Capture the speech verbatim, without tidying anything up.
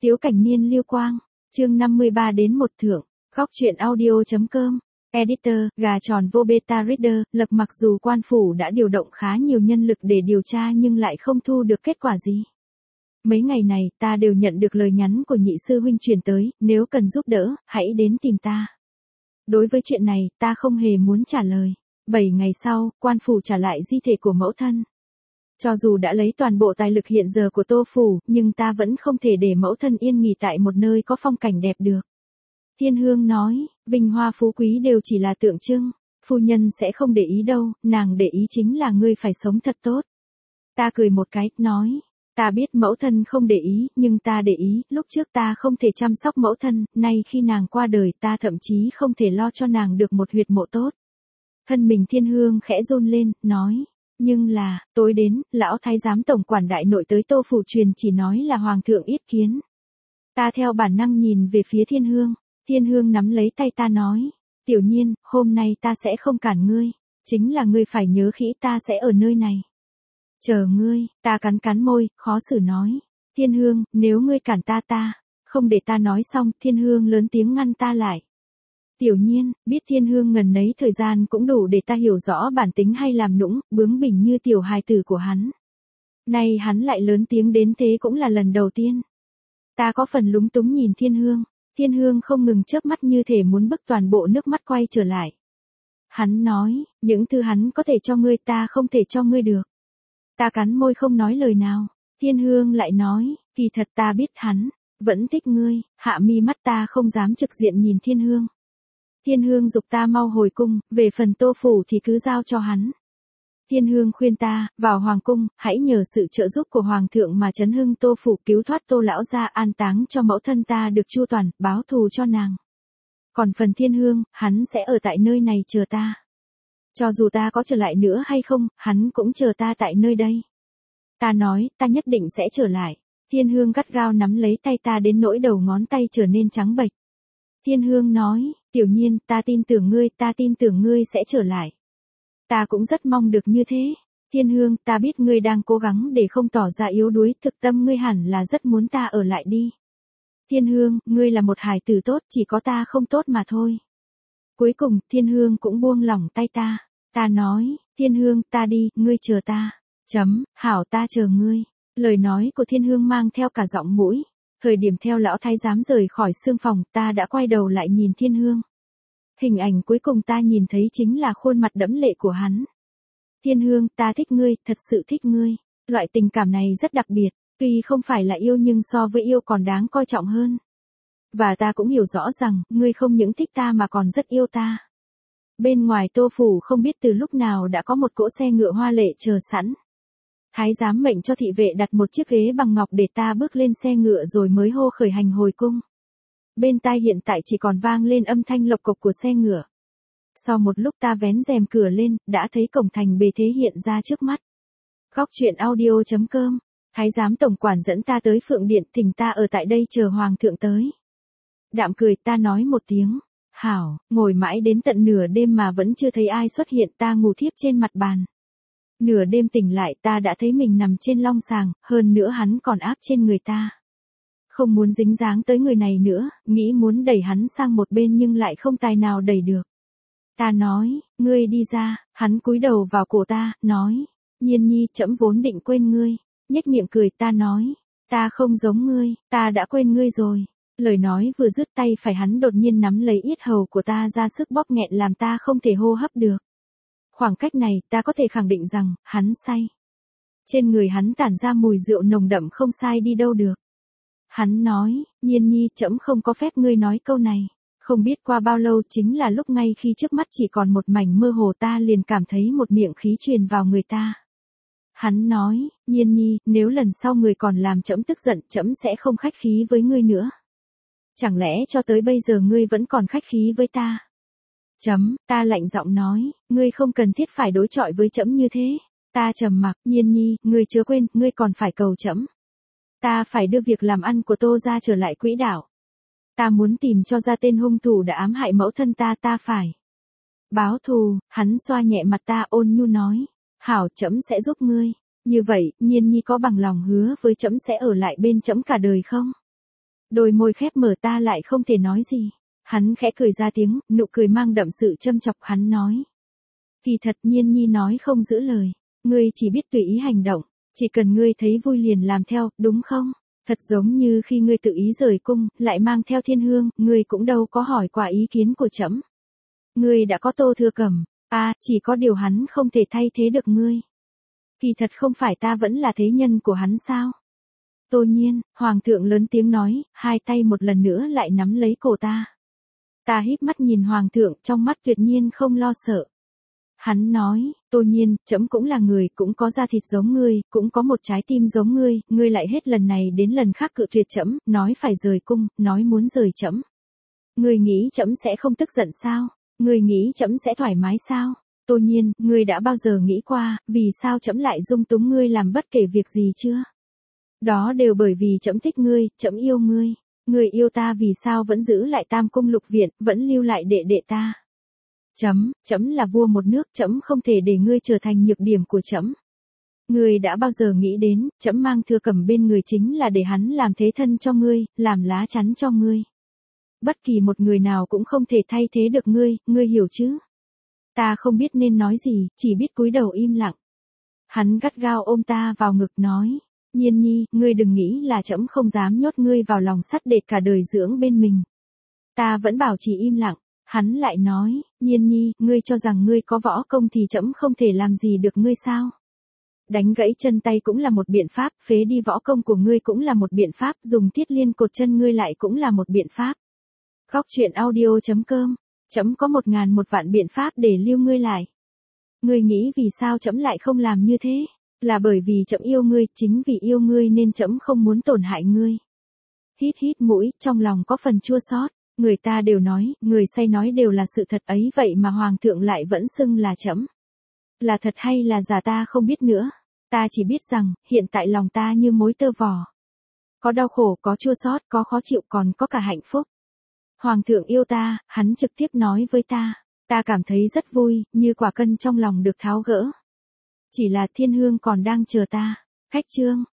Tiếu Cảnh Niên Liêu Quang, chương năm mươi ba đến một thượng, góc truyện audio.com, editor, gà tròn vô beta reader, Lộc mặc dù quan phủ đã điều động khá nhiều nhân lực để điều tra nhưng lại không thu được kết quả gì. Mấy ngày này ta đều nhận được lời nhắn của nhị sư huynh truyền tới, nếu cần giúp đỡ, hãy đến tìm ta. Đối với chuyện này, ta không hề muốn trả lời. Bảy ngày sau, quan phủ trả lại di thể của mẫu thân. Cho dù đã lấy toàn bộ tài lực hiện giờ của Tô Phủ, nhưng ta vẫn không thể để mẫu thân yên nghỉ tại một nơi có phong cảnh đẹp được. Thiên Hương nói, vinh hoa phú quý đều chỉ là tượng trưng, phu nhân sẽ không để ý đâu, nàng để ý chính là ngươi phải sống thật tốt. Ta cười một cái, nói, ta biết mẫu thân không để ý, nhưng ta để ý, lúc trước ta không thể chăm sóc mẫu thân, nay khi nàng qua đời ta thậm chí không thể lo cho nàng được một huyệt mộ tốt. Thân mình Thiên Hương khẽ run lên, nói, nhưng là, tối đến, lão thái giám tổng quản đại nội tới Tô Phủ truyền chỉ nói là hoàng thượng yết kiến. Ta theo bản năng nhìn về phía Thiên Hương, Thiên Hương nắm lấy tay ta nói, tiểu nhiên, hôm nay ta sẽ không cản ngươi, chính là ngươi phải nhớ kỹ ta sẽ ở nơi này. Chờ ngươi, ta cắn cắn môi, khó xử nói, Thiên Hương, nếu ngươi cản ta ta, không để ta nói xong, Thiên Hương lớn tiếng ngăn ta lại. Tiểu nhiên, biết Thiên Hương ngần nấy thời gian cũng đủ để ta hiểu rõ bản tính hay làm nũng, bướng bỉnh như tiểu hài tử của hắn. Nay hắn lại lớn tiếng đến thế cũng là lần đầu tiên. Ta có phần lúng túng nhìn Thiên Hương, Thiên Hương không ngừng chớp mắt như thể muốn bức toàn bộ nước mắt quay trở lại. Hắn nói, những thứ hắn có thể cho ngươi ta không thể cho ngươi được. Ta cắn môi không nói lời nào, Thiên Hương lại nói, kỳ thật ta biết hắn, vẫn thích ngươi, hạ mi mắt ta không dám trực diện nhìn Thiên Hương. Thiên Hương giục ta mau hồi cung, về phần Tô Phủ thì cứ giao cho hắn. Thiên Hương khuyên ta, vào hoàng cung, hãy nhờ sự trợ giúp của hoàng thượng mà trấn hưng Tô Phủ, cứu thoát Tô lão gia, an táng cho mẫu thân ta được chu toàn, báo thù cho nàng. Còn phần Thiên Hương, hắn sẽ ở tại nơi này chờ ta. Cho dù ta có trở lại nữa hay không, hắn cũng chờ ta tại nơi đây. Ta nói, ta nhất định sẽ trở lại. Thiên Hương gắt gao nắm lấy tay ta đến nỗi đầu ngón tay trở nên trắng bệch. Thiên Hương nói, tiểu nhiên, ta tin tưởng ngươi, ta tin tưởng ngươi sẽ trở lại. Ta cũng rất mong được như thế. Thiên Hương, ta biết ngươi đang cố gắng để không tỏ ra yếu đuối, thực tâm ngươi hẳn là rất muốn ta ở lại đi. Thiên Hương, ngươi là một hài tử tốt, chỉ có ta không tốt mà thôi. Cuối cùng, Thiên Hương cũng buông lỏng tay ta. Ta nói, Thiên Hương, ta đi, ngươi chờ ta. Chấm, hảo ta chờ ngươi. Lời nói của Thiên Hương mang theo cả giọng mũi. Thời điểm theo lão thái giám rời khỏi xương phòng, ta đã quay đầu lại nhìn Thiên Hương. Hình ảnh cuối cùng ta nhìn thấy chính là khuôn mặt đẫm lệ của hắn. Thiên Hương, ta thích ngươi, thật sự thích ngươi. Loại tình cảm này rất đặc biệt, tuy không phải là yêu nhưng so với yêu còn đáng coi trọng hơn. Và ta cũng hiểu rõ rằng, ngươi không những thích ta mà còn rất yêu ta. Bên ngoài Tô Phủ không biết từ lúc nào đã có một cỗ xe ngựa hoa lệ chờ sẵn. Thái giám mệnh cho thị vệ đặt một chiếc ghế bằng ngọc để ta bước lên xe ngựa rồi mới hô khởi hành hồi cung. Bên tai hiện tại chỉ còn vang lên âm thanh lộc cộc của xe ngựa. Sau một lúc ta vén rèm cửa lên, đã thấy cổng thành bề thế hiện ra trước mắt. Góc truyện audio.com, thái giám tổng quản dẫn ta tới Phượng Điện, thỉnh ta ở tại đây chờ hoàng thượng tới. Đạm cười, ta nói một tiếng, hảo, ngồi mãi đến tận nửa đêm mà vẫn chưa thấy ai xuất hiện, ta ngủ thiếp trên mặt bàn. Nửa đêm tỉnh lại ta đã thấy mình nằm trên long sàng, hơn nữa hắn còn áp trên người ta. Không muốn dính dáng tới người này nữa, nghĩ muốn đẩy hắn sang một bên nhưng lại không tài nào đẩy được. Ta nói, ngươi đi ra, hắn cúi đầu vào cổ ta, nói, Nhiên nhi, trẫm vốn định quên ngươi. Nhếch miệng cười, ta nói, ta không giống ngươi, ta đã quên ngươi rồi. Lời nói vừa dứt tay phải hắn đột nhiên nắm lấy yết hầu của ta ra sức bóp nghẹn làm ta không thể hô hấp được. Khoảng cách này, ta có thể khẳng định rằng, hắn say. Trên người hắn tản ra mùi rượu nồng đậm không sai đi đâu được. Hắn nói, Nhiên nhi, trẫm không có phép ngươi nói câu này. Không biết qua bao lâu chính là lúc ngay khi trước mắt chỉ còn một mảnh mơ hồ ta liền cảm thấy một miệng khí truyền vào người ta. Hắn nói, Nhiên nhi, nếu lần sau người còn làm trẫm tức giận, trẫm sẽ không khách khí với ngươi nữa. Chẳng lẽ cho tới bây giờ ngươi vẫn còn khách khí với ta? Chấm, ta lạnh giọng nói, ngươi không cần thiết phải đối chọi với trẫm như thế. Ta trầm mặc, Nhiên nhi, ngươi chớ quên, ngươi còn phải cầu trẫm. Ta phải đưa việc làm ăn của Tô gia trở lại quỹ đạo. Ta muốn tìm cho ra tên hung thủ đã ám hại mẫu thân ta, ta phải báo thù. Hắn xoa nhẹ mặt ta ôn nhu nói, hảo, trẫm sẽ giúp ngươi. Như vậy, Nhiên nhi có bằng lòng hứa với trẫm sẽ ở lại bên trẫm cả đời không? Đôi môi khép mở ta lại không thể nói gì. Hắn khẽ cười ra tiếng, nụ cười mang đậm sự châm chọc. Hắn nói. Kỳ thật Nhiên Nhi nói không giữ lời. Ngươi chỉ biết tùy ý hành động. Chỉ cần ngươi thấy vui liền làm theo, đúng không? Thật giống như khi ngươi tự ý rời cung, lại mang theo Thiên Hương, ngươi cũng đâu có hỏi qua ý kiến của trẫm. Ngươi đã có Tô Thừa Cẩm, à, chỉ có điều hắn không thể thay thế được ngươi. Kỳ thật không phải ta vẫn là thế nhân của hắn sao? Tô Nhiên, Hoàng thượng lớn tiếng nói, hai tay một lần nữa lại nắm lấy cổ ta. Ta híp mắt nhìn Hoàng thượng, trong mắt tuyệt nhiên không lo sợ. Hắn nói, Tô Nhiên, trẫm cũng là người, cũng có da thịt giống ngươi, cũng có một trái tim giống ngươi, ngươi lại hết lần này đến lần khác cự tuyệt trẫm, nói phải rời cung, nói muốn rời trẫm. Ngươi nghĩ trẫm sẽ không tức giận sao? Ngươi nghĩ trẫm sẽ thoải mái sao? Tô Nhiên, ngươi đã bao giờ nghĩ qua, vì sao trẫm lại dung túng ngươi làm bất kể việc gì chưa? Đó đều bởi vì trẫm thích ngươi, trẫm yêu ngươi. Ngươi yêu ta vì sao vẫn giữ lại Tam Cung Lục Viện, vẫn lưu lại đệ đệ ta? Chấm, trẫm là vua một nước, trẫm không thể để ngươi trở thành nhược điểm của trẫm. Ngươi đã bao giờ nghĩ đến, trẫm mang Thừa Cẩm bên người chính là để hắn làm thế thân cho ngươi, làm lá chắn cho ngươi. Bất kỳ một người nào cũng không thể thay thế được ngươi, ngươi hiểu chứ? Ta không biết nên nói gì, chỉ biết cúi đầu im lặng. Hắn gắt gao ôm ta vào ngực nói, Nhiên Nhi, ngươi đừng nghĩ là trẫm không dám nhốt ngươi vào lòng sắt để cả đời dưỡng bên mình. Ta vẫn bảo trì im lặng. Hắn lại nói, Nhiên Nhi, ngươi cho rằng ngươi có võ công thì trẫm không thể làm gì được ngươi sao? Đánh gãy chân tay cũng là một biện pháp, phế đi võ công của ngươi cũng là một biện pháp, dùng thiết liên cột chân ngươi lại cũng là một biện pháp. Góc truyện audio chấm com, trẫm có một ngàn một vạn biện pháp để lưu ngươi lại. Ngươi nghĩ vì sao trẫm lại không làm như thế? Là bởi vì trẫm yêu ngươi, chính vì yêu ngươi nên trẫm không muốn tổn hại ngươi. Hít hít mũi, trong lòng có phần chua xót. Người ta đều nói, người say nói đều là sự thật ấy vậy mà Hoàng thượng lại vẫn xưng là trẫm. Là thật hay là giả ta không biết nữa. Ta chỉ biết rằng, hiện tại lòng ta như mối tơ vò. Có đau khổ, có chua xót, có khó chịu, còn có cả hạnh phúc. Hoàng thượng yêu ta, hắn trực tiếp nói với ta. Ta cảm thấy rất vui, như quả cân trong lòng được tháo gỡ. Chỉ là Thiên Hương còn đang chờ ta. Khách chương.